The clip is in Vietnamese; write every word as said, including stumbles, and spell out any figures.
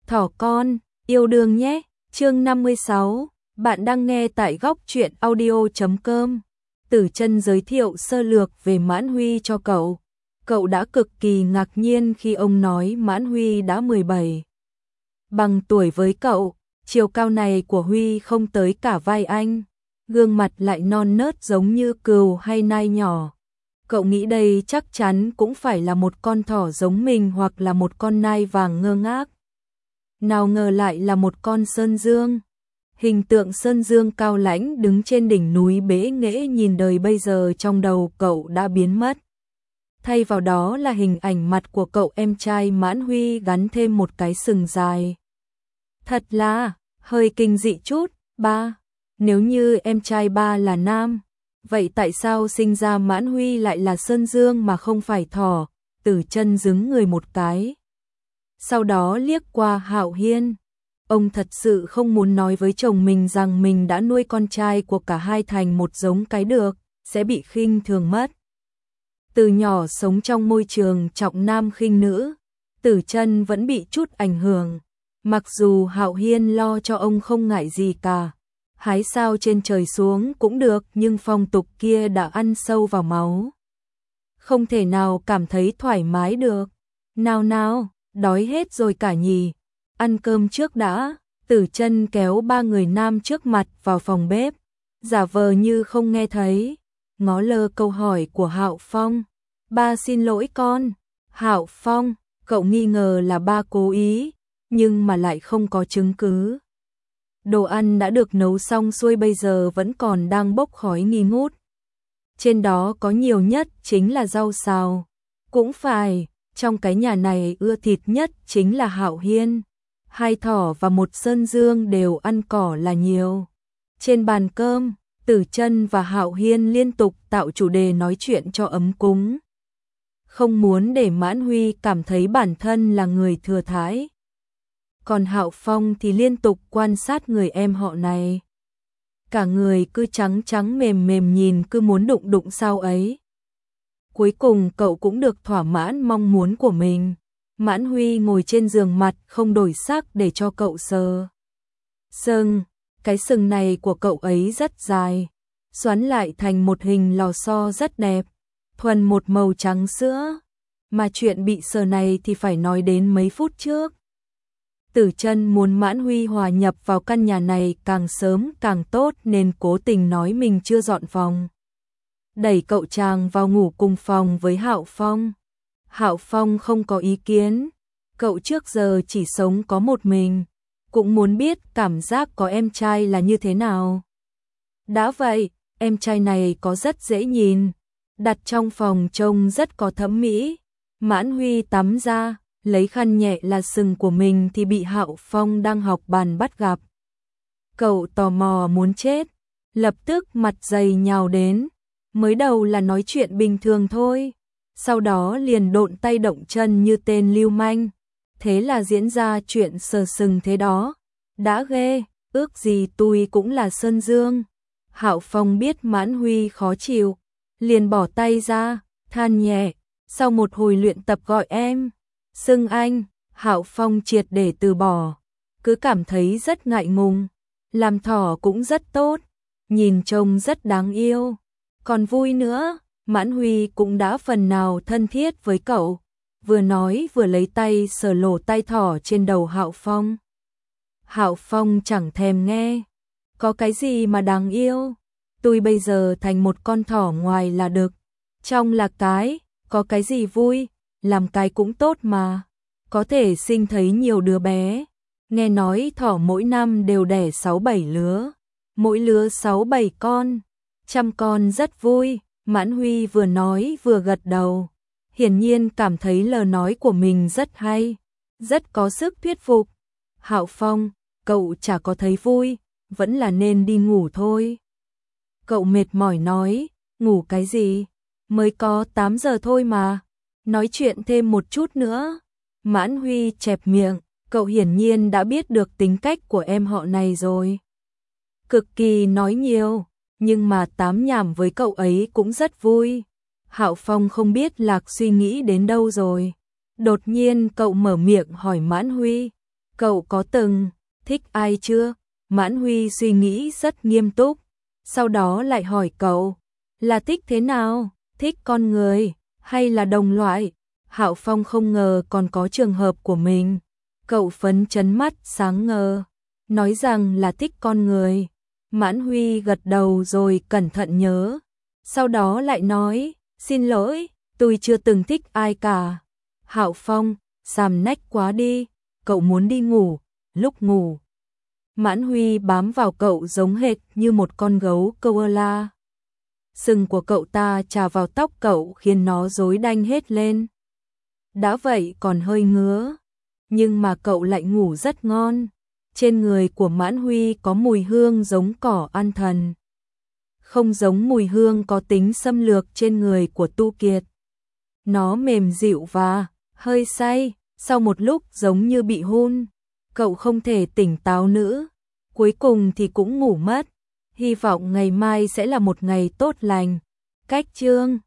Thỏ con, yêu đương nhé. Chương năm mươi sáu, bạn đang nghe tại góc truyện audio chấm com. Tử Chân giới thiệu sơ lược về Mãn Huy cho cậu. Cậu đã cực kỳ ngạc nhiên khi ông nói Mãn Huy đã mười bảy. Bằng tuổi với cậu, chiều cao này của Huy không tới cả vai anh, gương mặt lại non nớt giống như cừu hay nai nhỏ. Cậu nghĩ đây chắc chắn cũng phải là một con thỏ giống mình hoặc là một con nai vàng ngơ ngác. Nào ngờ lại là một con sơn dương. Hình tượng sơn dương cao lãnh đứng trên đỉnh núi bế nghễ nhìn đời bây giờ trong đầu cậu đã biến mất. Thay vào đó là hình ảnh mặt của cậu em trai Mãn Huy gắn thêm một cái sừng dài. Thật là hơi kinh dị chút. Ba, nếu như em trai ba là nam, vậy tại sao sinh ra Mãn Huy lại là sơn dương mà không phải thỏ? Tử Chân dứng người một cái. Sau đó liếc qua Hạo Hiên. Ông thật sự không muốn nói với chồng mình rằng mình đã nuôi con trai của cả hai thành một giống cái được, sẽ bị khinh thường mất. Từ nhỏ sống trong môi trường trọng nam khinh nữ, Tử Chân vẫn bị chút ảnh hưởng. Mặc dù Hạo Hiên lo cho ông không ngại gì cả, hái sao trên trời xuống cũng được, nhưng phong tục kia đã ăn sâu vào máu. Không thể nào cảm thấy thoải mái được. Nào nào, đói hết rồi cả nhỉ? Ăn cơm trước đã. Tử Chân kéo ba người nam trước mặt vào phòng bếp, giả vờ như không nghe thấy, ngó lơ câu hỏi của Hạo Phong. Ba xin lỗi con. Hạo Phong, cậu nghi ngờ là ba cố ý, nhưng mà lại không có chứng cứ. Đồ ăn đã được nấu xong xuôi bây giờ vẫn còn đang bốc khói nghi ngút. Trên đó có nhiều nhất chính là rau xào. Cũng phải, trong cái nhà này ưa thịt nhất chính là Hạo Hiên. Hai thỏ và một sơn dương đều ăn cỏ là nhiều. Trên bàn cơm, Tử Chân và Hạo Hiên liên tục tạo chủ đề nói chuyện cho ấm cúng. Không muốn để Mãn Huy cảm thấy bản thân là người thừa thãi. Còn Hạo Phong thì liên tục quan sát người em họ này. Cả người cứ trắng trắng mềm mềm nhìn cứ muốn đụng đụng sao ấy. Cuối cùng cậu cũng được thỏa mãn mong muốn của mình. Mãn Huy ngồi trên giường mặt không đổi sắc để cho cậu sờ. Sừng, cái sừng này của cậu ấy rất dài, xoắn lại thành một hình lò xo rất đẹp, thuần một màu trắng sữa. Mà chuyện bị sờ này thì phải nói đến mấy phút trước. Tử Chân muốn Mãn Huy hòa nhập vào căn nhà này càng sớm càng tốt nên cố tình nói mình chưa dọn phòng. Đẩy cậu chàng vào ngủ cùng phòng với Hạo Phong. Hạo Phong không có ý kiến, cậu trước giờ chỉ sống có một mình, cũng muốn biết cảm giác có em trai là như thế nào. Đã vậy, em trai này có rất dễ nhìn, đặt trong phòng trông rất có thẩm mỹ. Mãn Huy tắm ra, lấy khăn nhẹ là sừng của mình thì bị Hạo Phong đang học bàn bắt gặp. Cậu tò mò muốn chết, lập tức mặt dày nhào đến. Mới đầu là nói chuyện bình thường thôi, sau đó liền độn tay động chân như tên lưu manh. Thế là diễn ra chuyện sờ sừng thế đó. Đã ghê, ước gì tôi cũng là sơn dương. Hạo Phong biết Mãn Huy khó chịu, liền bỏ tay ra, than nhẹ. Sau một hồi luyện tập gọi em xưng anh, Hạo Phong triệt để từ bỏ, cứ cảm thấy rất ngại ngùng. Làm thỏ cũng rất tốt, nhìn trông rất đáng yêu, còn vui nữa. Mãn Huy cũng đã phần nào thân thiết với cậu, vừa nói vừa lấy tay sờ lỗ tai thỏ trên đầu Hạo Phong. Hạo Phong chẳng thèm nghe. Có cái gì mà đáng yêu? Tôi bây giờ thành một con thỏ ngoài là đực, trong là cái, có cái gì vui, làm cái cũng tốt mà. Có thể sinh thấy nhiều đứa bé. Nghe nói thỏ mỗi năm đều đẻ sáu bảy lứa, mỗi lứa sáu bảy con, chăm con rất vui. Mãn Huy vừa nói vừa gật đầu, hiển nhiên cảm thấy lời nói của mình rất hay, rất có sức thuyết phục. Hạo Phong, cậu chả có thấy vui, vẫn là nên đi ngủ thôi. Cậu mệt mỏi nói, ngủ cái gì, mới có tám giờ thôi mà, nói chuyện thêm một chút nữa. Mãn Huy chẹp miệng, cậu hiển nhiên đã biết được tính cách của em họ này rồi. Cực kỳ nói nhiều, nhưng mà tám nhảm với cậu ấy cũng rất vui. Hạo Phong không biết Lạc suy nghĩ đến đâu rồi. Đột nhiên cậu mở miệng hỏi Mãn Huy, Cậu có từng thích ai chưa? Mãn Huy suy nghĩ rất nghiêm túc, sau đó lại hỏi cậu, là thích thế nào? Thích con người hay là đồng loại? Hạo Phong không ngờ còn có trường hợp của mình. Cậu phấn chấn mắt sáng ngời, nói rằng là thích con người. Mãn Huy gật đầu rồi cẩn thận nhớ, sau đó lại nói, xin lỗi, tôi chưa từng thích ai cả. Hạo Phong, xàm nách quá đi, cậu muốn đi ngủ, lúc ngủ. Mãn Huy bám vào cậu giống hệt như một con gấu koala. Sừng của cậu ta chà vào tóc cậu khiến nó rối đanh hết lên. Đã vậy còn hơi ngứa, nhưng mà cậu lại ngủ rất ngon. Trên người của Mãn Huy có mùi hương giống cỏ an thần, không giống mùi hương có tính xâm lược trên người của Tu Kiệt. Nó mềm dịu và hơi say, sau một lúc giống như bị hôn. Cậu không thể tỉnh táo nữa, cuối cùng thì cũng ngủ mất. Hy vọng ngày mai sẽ là một ngày tốt lành. Cách chương